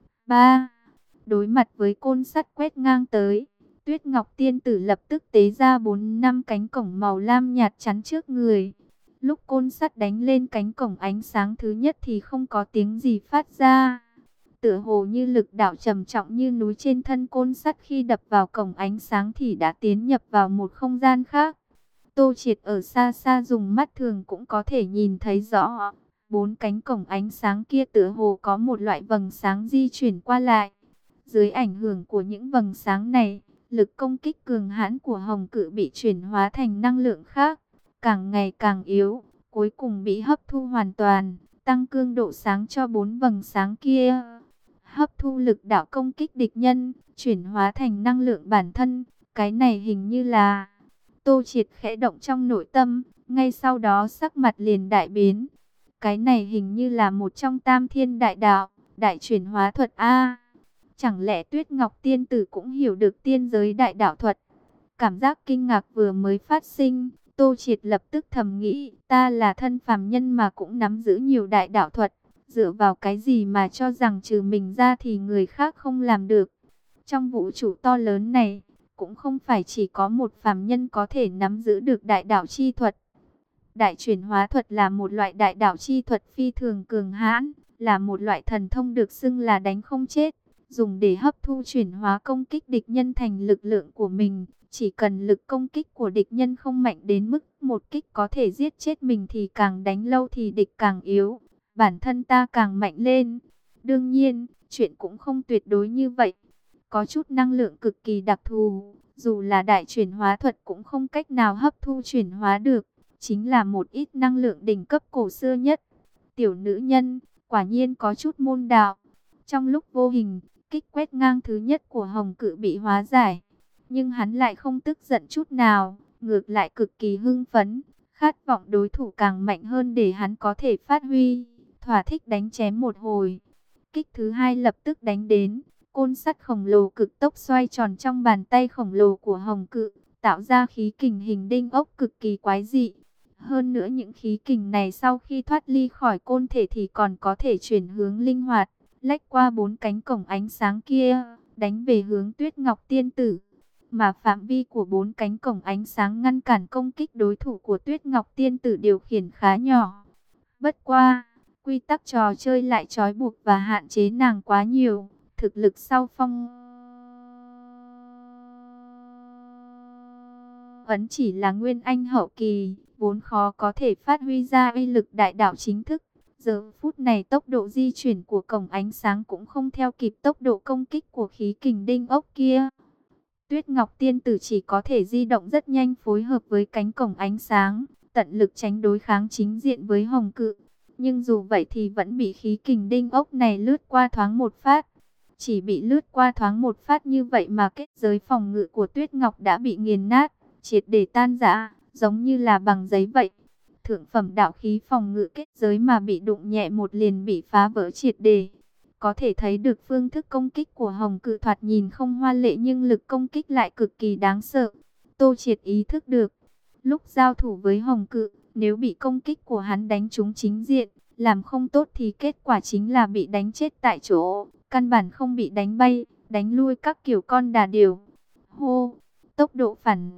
ba. Đối mặt với côn sắt quét ngang tới, Tuyết Ngọc tiên tử lập tức tế ra bốn năm cánh cổng màu lam nhạt chắn trước người. Lúc côn sắt đánh lên cánh cổng ánh sáng thứ nhất thì không có tiếng gì phát ra. Tựa hồ như lực đạo trầm trọng như núi trên thân côn sắt khi đập vào cổng ánh sáng thì đã tiến nhập vào một không gian khác. Tô Triệt ở xa xa dùng mắt thường cũng có thể nhìn thấy rõ. Bốn cánh cổng ánh sáng kia tựa hồ có một loại vầng sáng di chuyển qua lại. Dưới ảnh hưởng của những vầng sáng này, lực công kích cường hãn của Hồng Cự bị chuyển hóa thành năng lượng khác, càng ngày càng yếu, cuối cùng bị hấp thu hoàn toàn, tăng cường độ sáng cho bốn vầng sáng kia. Hấp thu lực đạo công kích địch nhân, chuyển hóa thành năng lượng bản thân, cái này hình như là... Tô Triệt khẽ động trong nội tâm, ngay sau đó sắc mặt liền đại biến. Cái này hình như là một trong tam thiên đại đạo, đại chuyển hóa thuật A. Chẳng lẽ Tuyết Ngọc tiên tử cũng hiểu được tiên giới đại đạo thuật? Cảm giác kinh ngạc vừa mới phát sinh, Tô Triệt lập tức thầm nghĩ, ta là thân phàm nhân mà cũng nắm giữ nhiều đại đạo thuật, dựa vào cái gì mà cho rằng trừ mình ra thì người khác không làm được. Trong vũ trụ to lớn này, cũng không phải chỉ có một phàm nhân có thể nắm giữ được đại đạo chi thuật. Đại chuyển hóa thuật là một loại đại đạo chi thuật phi thường cường hãn, là một loại thần thông được xưng là đánh không chết, dùng để hấp thu chuyển hóa công kích địch nhân thành lực lượng của mình. Chỉ cần lực công kích của địch nhân không mạnh đến mức một kích có thể giết chết mình thì càng đánh lâu thì địch càng yếu, bản thân ta càng mạnh lên. Đương nhiên, chuyện cũng không tuyệt đối như vậy. Có chút năng lượng cực kỳ đặc thù, dù là đại chuyển hóa thuật cũng không cách nào hấp thu chuyển hóa được. Chính là một ít năng lượng đỉnh cấp cổ xưa nhất. Tiểu nữ nhân, quả nhiên có chút môn đạo. Trong lúc vô hình, kích quét ngang thứ nhất của Hồng Cự bị hóa giải. Nhưng hắn lại không tức giận chút nào, ngược lại cực kỳ hưng phấn, khát vọng đối thủ càng mạnh hơn để hắn có thể phát huy, thỏa thích đánh chém một hồi. Kích thứ hai lập tức đánh đến, côn sắt khổng lồ cực tốc xoay tròn trong bàn tay khổng lồ của Hồng Cự, tạo ra khí kình hình đinh ốc cực kỳ quái dị. Hơn nữa những khí kình này sau khi thoát ly khỏi côn thể thì còn có thể chuyển hướng linh hoạt, lách qua bốn cánh cổng ánh sáng kia, đánh về hướng Tuyết Ngọc tiên tử. Mà phạm vi của bốn cánh cổng ánh sáng ngăn cản công kích đối thủ của Tuyết Ngọc tiên tử điều khiển khá nhỏ. Bất qua, quy tắc trò chơi lại trói buộc và hạn chế nàng quá nhiều. Thực lực sau phong ấn chỉ là nguyên anh hậu kỳ, vốn khó có thể phát huy ra uy lực đại đạo chính thức. Giờ phút này tốc độ di chuyển của cổng ánh sáng cũng không theo kịp tốc độ công kích của khí kình đinh ốc kia. Tuyết Ngọc tiên tử chỉ có thể di động rất nhanh phối hợp với cánh cổng ánh sáng, tận lực tránh đối kháng chính diện với Hồng Cự. Nhưng dù vậy thì vẫn bị khí kình đinh ốc này lướt qua thoáng một phát. Chỉ bị lướt qua thoáng một phát như vậy mà kết giới phòng ngự của Tuyết Ngọc đã bị nghiền nát, triệt để tan rã, giống như là bằng giấy vậy. Thượng phẩm đạo khí phòng ngự kết giới mà bị đụng nhẹ một liền bị phá vỡ triệt để. Có thể thấy được phương thức công kích của Hồng Cự thoạt nhìn không hoa lệ nhưng lực công kích lại cực kỳ đáng sợ. Tô Triệt ý thức được, lúc giao thủ với Hồng Cự, nếu bị công kích của hắn đánh trúng chính diện, làm không tốt thì kết quả chính là bị đánh chết tại chỗ, căn bản không bị đánh bay, đánh lui các kiểu con đà điểu. Hô, tốc độ phản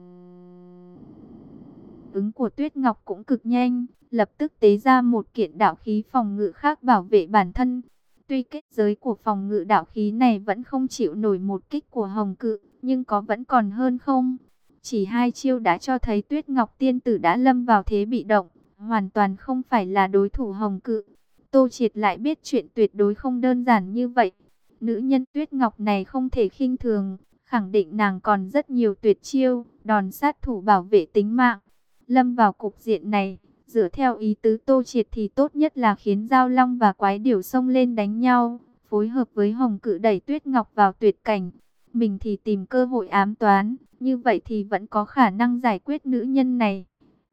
ứng của Tuyết Ngọc cũng cực nhanh, lập tức tế ra một kiện đạo khí phòng ngự khác bảo vệ bản thân. Tuy kết giới của phòng ngự đạo khí này vẫn không chịu nổi một kích của Hồng Cự, nhưng có vẫn còn hơn không. Chỉ hai chiêu đã cho thấy Tuyết Ngọc tiên tử đã lâm vào thế bị động, hoàn toàn không phải là đối thủ Hồng Cự. Tô Triệt lại biết chuyện tuyệt đối không đơn giản như vậy. Nữ nhân Tuyết Ngọc này không thể khinh thường, khẳng định nàng còn rất nhiều tuyệt chiêu, đòn sát thủ bảo vệ tính mạng. Lâm vào cục diện này, dựa theo ý tứ Tô Triệt thì tốt nhất là khiến Giao Long và Quái Điểu xông lên đánh nhau, phối hợp với Hồng Cự đẩy Tuyết Ngọc vào tuyệt cảnh. Mình thì tìm cơ hội ám toán, như vậy thì vẫn có khả năng giải quyết nữ nhân này.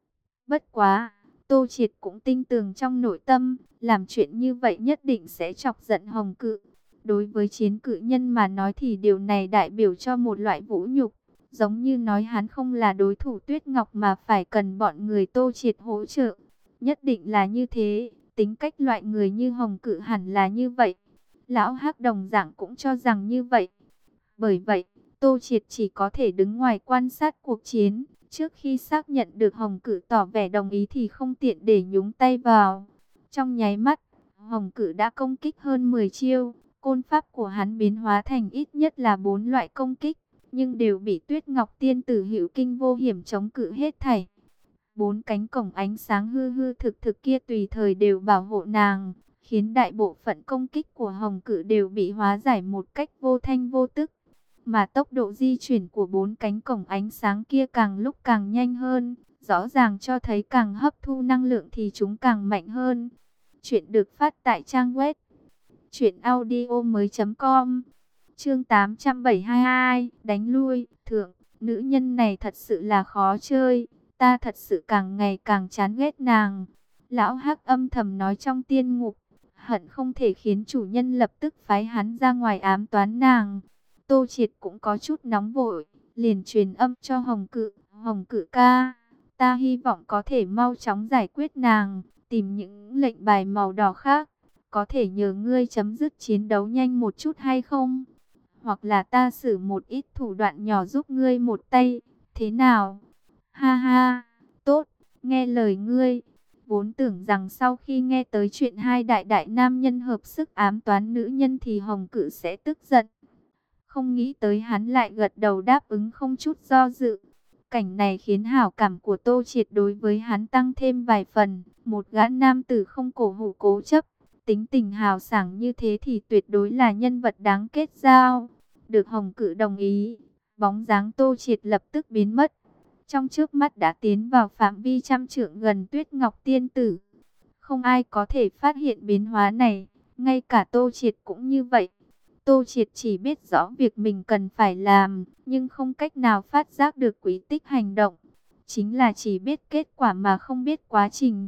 Bất quá, Tô Triệt cũng tin tưởng trong nội tâm, làm chuyện như vậy nhất định sẽ chọc giận Hồng Cự. Đối với chiến cự nhân mà nói thì điều này đại biểu cho một loại vũ nhục. Giống như nói hắn không là đối thủ Tuyết Ngọc mà phải cần bọn người Tô Triệt hỗ trợ. Nhất định là như thế, tính cách loại người như Hồng Cự hẳn là như vậy. Lão Hắc đồng dạng cũng cho rằng như vậy. Bởi vậy, Tô Triệt chỉ có thể đứng ngoài quan sát cuộc chiến. Trước khi xác nhận được Hồng Cự tỏ vẻ đồng ý thì không tiện để nhúng tay vào. Trong nháy mắt, Hồng Cự đã công kích hơn mười chiêu. Côn pháp của hắn biến hóa thành ít nhất là bốn loại công kích, nhưng đều bị Tuyết Ngọc tiên tử hữu kinh vô hiểm chống cự hết thảy. Bốn cánh cổng ánh sáng hư hư thực thực kia tùy thời đều bảo hộ nàng, khiến đại bộ phận công kích của Hồng Cự đều bị hóa giải một cách vô thanh vô tức. Mà tốc độ di chuyển của bốn cánh cổng ánh sáng kia càng lúc càng nhanh hơn, rõ ràng cho thấy càng hấp thu năng lượng thì chúng càng mạnh hơn. Chuyện được phát tại trang web truyện audio mới chấm com. Chương tám trăm bảy mươi hai, đánh lui. Thượng, nữ nhân này thật sự là khó chơi, ta thật sự càng ngày càng chán ghét nàng. Lão Hắc âm thầm nói trong tiên ngục, hận không thể khiến chủ nhân lập tức phái hắn ra ngoài ám toán nàng. Tô Triệt cũng có chút nóng vội, liền truyền âm cho Hồng Cự. Hồng Cự ca, ta hy vọng có thể mau chóng giải quyết nàng, tìm những lệnh bài màu đỏ khác. Có thể nhờ ngươi chấm dứt chiến đấu nhanh một chút hay không? Hoặc là ta sử một ít thủ đoạn nhỏ giúp ngươi một tay, thế nào? Ha ha, tốt, nghe lời ngươi. Vốn tưởng rằng sau khi nghe tới chuyện hai đại đại nam nhân hợp sức ám toán nữ nhân thì Hồng Cự sẽ tức giận. Không nghĩ tới hắn lại gật đầu đáp ứng không chút do dự. Cảnh này khiến hảo cảm của Tô Triệt đối với hắn tăng thêm vài phần. Một gã nam tử không cổ hủ cố chấp, tính tình hào sảng như thế thì tuyệt đối là nhân vật đáng kết giao. Được Hồng Cự đồng ý, bóng dáng Tô Triệt lập tức biến mất. Trong trước mắt đã tiến vào phạm vi trăm trượng gần Tuyết Ngọc tiên tử. Không ai có thể phát hiện biến hóa này, ngay cả Tô Triệt cũng như vậy. Tô Triệt chỉ biết rõ việc mình cần phải làm, nhưng không cách nào phát giác được quy tích hành động. Chính là chỉ biết kết quả mà không biết quá trình.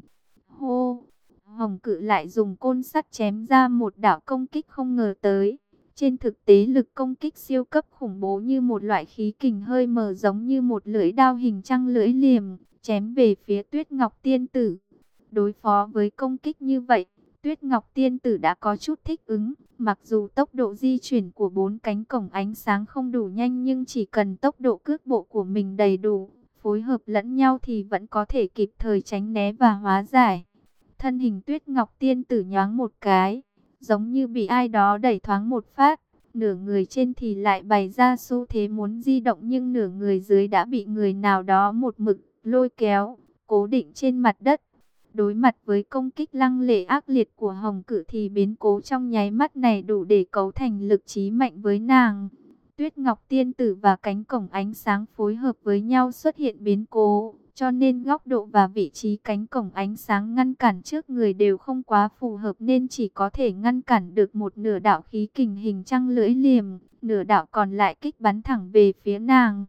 Hô! Hồng Cự lại dùng côn sắt chém ra một đạo công kích không ngờ tới. Trên thực tế lực công kích siêu cấp khủng bố như một loại khí kình hơi mờ giống như một lưỡi đao hình trăng lưỡi liềm, chém về phía Tuyết Ngọc tiên tử. Đối phó với công kích như vậy, Tuyết Ngọc tiên tử đã có chút thích ứng. Mặc dù tốc độ di chuyển của bốn cánh cổng ánh sáng không đủ nhanh nhưng chỉ cần tốc độ cước bộ của mình đầy đủ, phối hợp lẫn nhau thì vẫn có thể kịp thời tránh né và hóa giải. Thân hình Tuyết Ngọc tiên tử nhoáng một cái, giống như bị ai đó đẩy thoáng một phát. Nửa người trên thì lại bày ra xu thế muốn di động nhưng nửa người dưới đã bị người nào đó một mực lôi kéo, cố định trên mặt đất. Đối mặt với công kích lăng lệ ác liệt của Hồng Cự thì biến cố trong nháy mắt này đủ để cấu thành lực chí mạnh với nàng. Tuyết Ngọc tiên tử và cánh cổng ánh sáng phối hợp với nhau xuất hiện biến cố, cho nên góc độ và vị trí cánh cổng ánh sáng ngăn cản trước người đều không quá phù hợp, nên chỉ có thể ngăn cản được một nửa đạo khí kình hình trăng lưỡi liềm, nửa đạo còn lại kích bắn thẳng về phía nàng.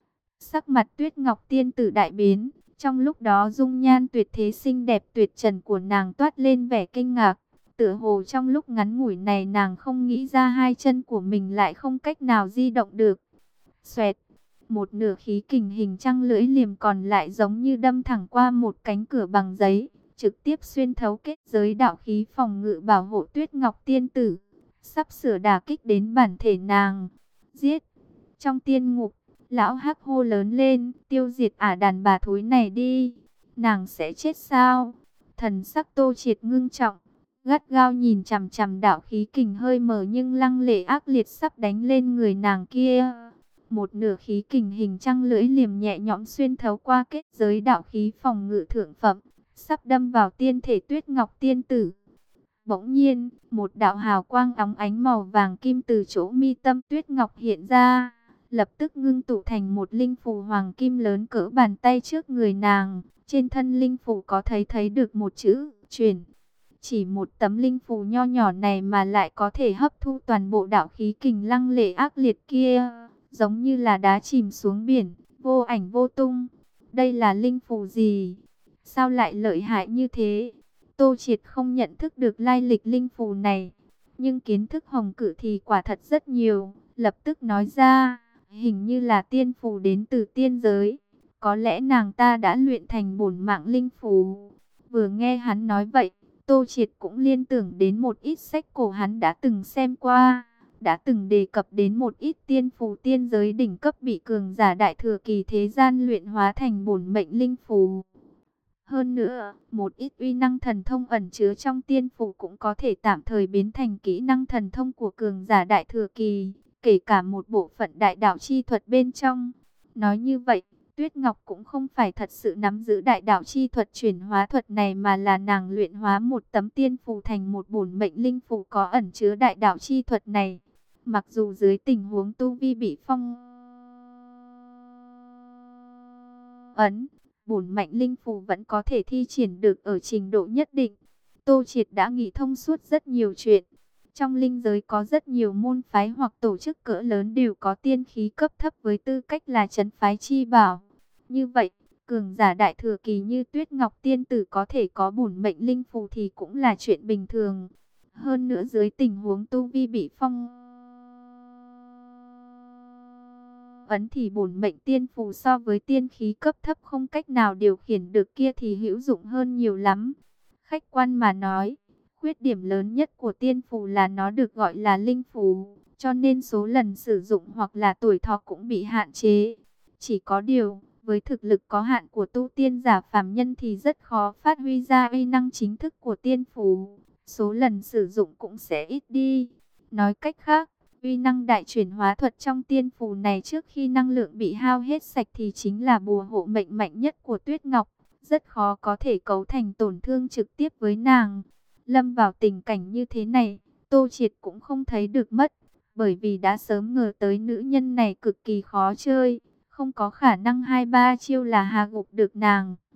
Sắc mặt Tuyết Ngọc Tiên Tử đại biến, trong lúc đó dung nhan tuyệt thế xinh đẹp tuyệt trần của nàng toát lên vẻ kinh ngạc. Tựa hồ trong lúc ngắn ngủi này nàng không nghĩ ra hai chân của mình lại không cách nào di động được. Xoẹt, một nửa khí kình hình trăng lưỡi liềm còn lại giống như đâm thẳng qua một cánh cửa bằng giấy, trực tiếp xuyên thấu kết giới đạo khí phòng ngự bảo hộ Tuyết Ngọc Tiên Tử, sắp sửa đả kích đến bản thể nàng. Giết! Trong tiên ngục, lão hắc hô lớn lên, tiêu diệt ả đàn bà thối này đi, nàng sẽ chết sao? Thần sắc Tô Triệt ngưng trọng, gắt gao nhìn chằm chằm đạo khí kình hơi mờ nhưng lăng lệ ác liệt sắp đánh lên người nàng kia. Một nửa khí kình hình trăng lưỡi liềm nhẹ nhõm xuyên thấu qua kết giới đạo khí phòng ngự thượng phẩm, sắp đâm vào tiên thể Tuyết Ngọc Tiên Tử. Bỗng nhiên, một đạo hào quang óng ánh màu vàng kim từ chỗ mi tâm Tuyết Ngọc hiện ra, lập tức ngưng tụ thành một linh phù hoàng kim lớn cỡ bàn tay trước người nàng. Trên thân linh phù có thấy thấy được một chữ truyền. Chỉ một tấm linh phù nho nhỏ này mà lại có thể hấp thu toàn bộ đạo khí kình lăng lệ ác liệt kia, giống như là đá chìm xuống biển, vô ảnh vô tung. Đây là linh phù gì? Sao lại lợi hại như thế? Tô Triệt không nhận thức được lai lịch linh phù này, nhưng kiến thức hồng cử thì quả thật rất nhiều, lập tức nói ra, hình như là tiên phù đến từ tiên giới. Có lẽ nàng ta đã luyện thành bổn mạng linh phù. Vừa nghe hắn nói vậy, Tô Triệt cũng liên tưởng đến một ít sách cổ hắn đã từng xem qua, đã từng đề cập đến một ít tiên phù tiên giới đỉnh cấp bị cường giả đại thừa kỳ thế gian luyện hóa thành bổn mệnh linh phù. Hơn nữa, một ít uy năng thần thông ẩn chứa trong tiên phù cũng có thể tạm thời biến thành kỹ năng thần thông của cường giả đại thừa kỳ, kể cả một bộ phận đại đạo chi thuật bên trong. Nói như vậy, Tuyết Ngọc cũng không phải thật sự nắm giữ đại đạo chi thuật chuyển hóa thuật này, mà là nàng luyện hóa một tấm tiên phù thành một bổn mệnh linh phù có ẩn chứa đại đạo chi thuật này. Mặc dù dưới tình huống tu vi bị phong ấn, bổn mệnh linh phù vẫn có thể thi triển được ở trình độ nhất định. Tô Triệt đã nghĩ thông suốt rất nhiều chuyện. Trong linh giới có rất nhiều môn phái hoặc tổ chức cỡ lớn đều có tiên khí cấp thấp với tư cách là trấn phái chi bảo. Như vậy, cường giả đại thừa kỳ như Tuyết Ngọc Tiên Tử có thể có bổn mệnh linh phù thì cũng là chuyện bình thường. Hơn nữa dưới tình huống tu vi bị phong ấn thì bổn mệnh tiên phù so với tiên khí cấp thấp không cách nào điều khiển được kia thì hữu dụng hơn nhiều lắm. Khách quan mà nói, khuyết điểm lớn nhất của tiên phù là nó được gọi là linh phù, cho nên số lần sử dụng hoặc là tuổi thọ cũng bị hạn chế. Chỉ có điều, với thực lực có hạn của tu tiên giả phàm nhân thì rất khó phát huy ra uy năng chính thức của tiên phù, số lần sử dụng cũng sẽ ít đi. Nói cách khác, uy năng đại chuyển hóa thuật trong tiên phù này trước khi năng lượng bị hao hết sạch thì chính là bùa hộ mệnh mạnh nhất của Tuyết Ngọc, rất khó có thể cấu thành tổn thương trực tiếp với nàng. Lâm vào tình cảnh như thế này, Tô Triệt cũng không thấy được mất, bởi vì đã sớm ngờ tới nữ nhân này cực kỳ khó chơi, không có khả năng hai ba chiêu là hạ gục được nàng.